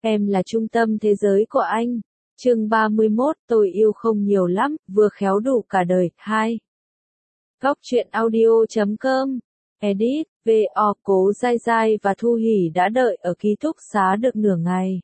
Em là trung tâm thế giới của anh. Chương 31, tôi yêu không nhiều lắm, vừa khéo đủ cả đời. 2. Góc truyện audio.com. Edit, VO. Cố Giai Giai và Thu Hỷ đã đợi ở ký túc xá được nửa ngày.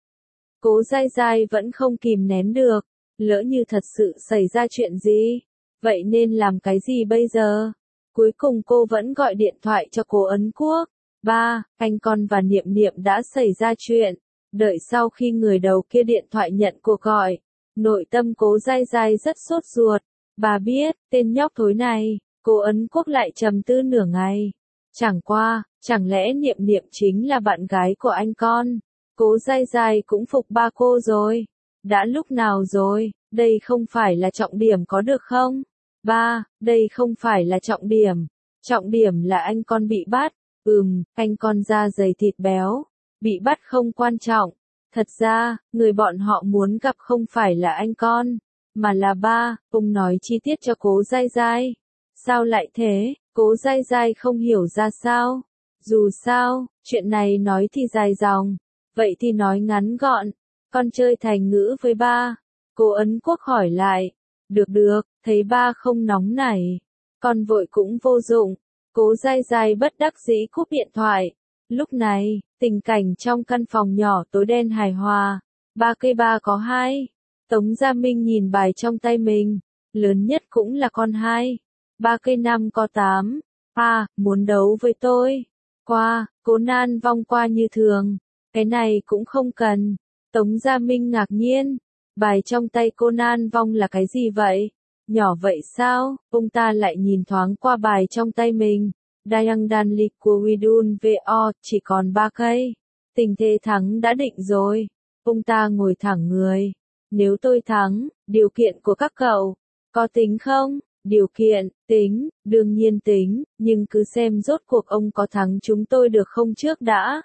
Cố Giai Giai vẫn không kìm nén được, lỡ như thật sự xảy ra chuyện gì, vậy nên làm cái gì bây giờ? Cuối cùng cô vẫn gọi điện thoại cho Cố Ấn Quốc. Ba, anh con và Niệm Niệm đã xảy ra chuyện. Đợi sau khi người đầu kia điện thoại nhận cuộc gọi, nội tâm Cố Giai Giai rất sốt ruột. Bà biết, tên nhóc thối này, Cố Ấn Quốc lại trầm tư nửa ngày. Chẳng lẽ Niệm Niệm chính là bạn gái của anh con? Cố Giai Giai cũng phục ba cô rồi. Đã lúc nào rồi, đây không phải là trọng điểm có được không? Ba, đây không phải là trọng điểm. Trọng điểm là anh con bị bắt. Anh con da dày thịt béo. Bị bắt không quan trọng. Thật ra, người bọn họ muốn gặp không phải là anh con, mà là ba. Ông nói chi tiết cho Cố Giai Giai. Sao lại thế? Cố Giai Giai không hiểu ra sao. Dù sao, chuyện này nói thì dài dòng. Vậy thì nói ngắn gọn. Con chơi thành ngữ với ba. Cố Ấn Quốc hỏi lại. Được, thấy ba không nóng nảy. Con vội cũng vô dụng. Cố Giai Giai bất đắc dĩ cúp điện thoại. Lúc này, tình cảnh trong căn phòng nhỏ tối đen hài hòa. 3 cây 3 có 2. Tống Gia Minh nhìn bài trong tay mình. Lớn nhất cũng là con 2. 3 cây 5 có 8. Muốn đấu với tôi. Cố Nan vong qua như thường. Cái này cũng không cần. Tống Gia Minh ngạc nhiên. Bài trong tay cô Nan vong là cái gì vậy? Nhỏ vậy sao? Ông ta lại nhìn thoáng qua bài trong tay mình. Dayang Danlik của Widun VO, chỉ còn 3 cây. Tình thế thắng đã định rồi. Ông ta ngồi thẳng người. Nếu tôi thắng, điều kiện của các cậu, có tính không? Điều kiện, tính, đương nhiên tính, nhưng cứ xem rốt cuộc ông có thắng chúng tôi được không trước đã.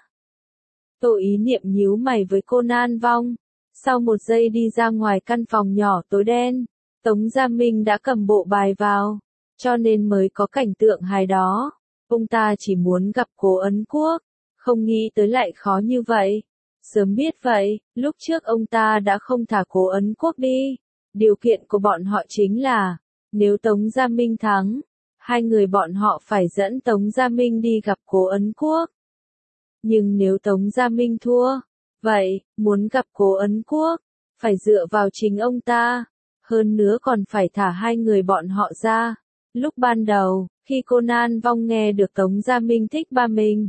Tô Ý Niệm nhíu mày với cô Nan vong. Sau một giây đi ra ngoài căn phòng nhỏ tối đen, Tống Gia Minh đã cầm bộ bài vào, cho nên mới có cảnh tượng hài đó. Ông ta chỉ muốn gặp Cố Ấn Quốc, không nghĩ tới lại khó như vậy. Sớm biết vậy, lúc trước ông ta đã không thả Cố Ấn Quốc đi. Điều kiện của bọn họ chính là, nếu Tống Gia Minh thắng, hai người bọn họ phải dẫn Tống Gia Minh đi gặp Cố Ấn Quốc. Nhưng nếu Tống Gia Minh thua, vậy, muốn gặp Cố Ấn Quốc, phải dựa vào chính ông ta. Hơn nữa còn phải thả hai người bọn họ ra. Lúc ban đầu, khi cô Nan vong nghe được Tống Gia Minh thích ba mình,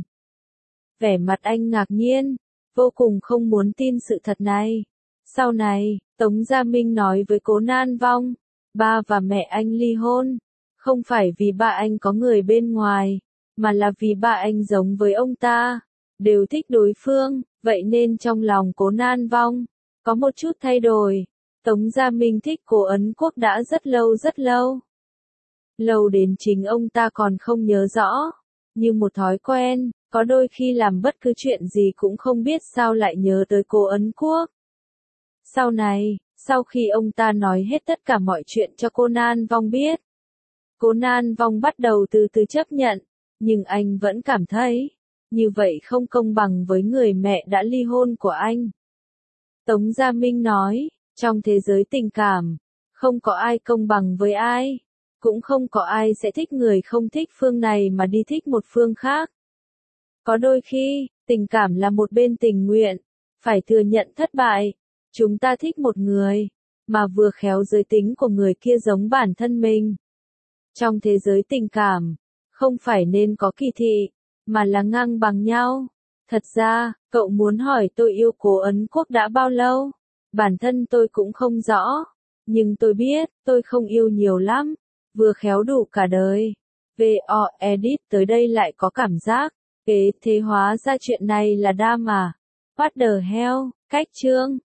vẻ mặt anh ngạc nhiên, vô cùng không muốn tin sự thật này. Sau này, Tống Gia Minh nói với Cố Nan vong, ba và mẹ anh ly hôn, không phải vì ba anh có người bên ngoài, mà là vì ba anh giống với ông ta, đều thích đối phương, vậy nên trong lòng Cố Nan vong, có một chút thay đổi. Tống Gia Minh thích Cố Ấn Quốc đã rất lâu. Lâu đến chính ông ta còn không nhớ rõ. Như một thói quen, có đôi khi làm bất cứ chuyện gì cũng không biết sao lại nhớ tới Cố Ấn Quốc. Sau này, sau khi ông ta nói hết tất cả mọi chuyện cho cô Nan vong biết, Cố Nan vong bắt đầu từ từ chấp nhận, nhưng anh vẫn cảm thấy, như vậy không công bằng với người mẹ đã ly hôn của anh. Tống Gia Minh nói, trong thế giới tình cảm, không có ai công bằng với ai, cũng không có ai sẽ thích người không thích phương này mà đi thích một phương khác. Có đôi khi, tình cảm là một bên tình nguyện, phải thừa nhận thất bại. Chúng ta thích một người, mà vừa khéo giới tính của người kia giống bản thân mình. Trong thế giới tình cảm, không phải nên có kỳ thị, mà là ngang bằng nhau. Thật ra, cậu muốn hỏi tôi yêu Cố Ấn Quốc đã bao lâu? Bản thân tôi cũng không rõ, nhưng tôi biết, tôi không yêu nhiều lắm, vừa khéo đủ cả đời. VO Edit tới đây lại có cảm giác, thế hóa ra chuyện này là đam à? What the hell, cách chương.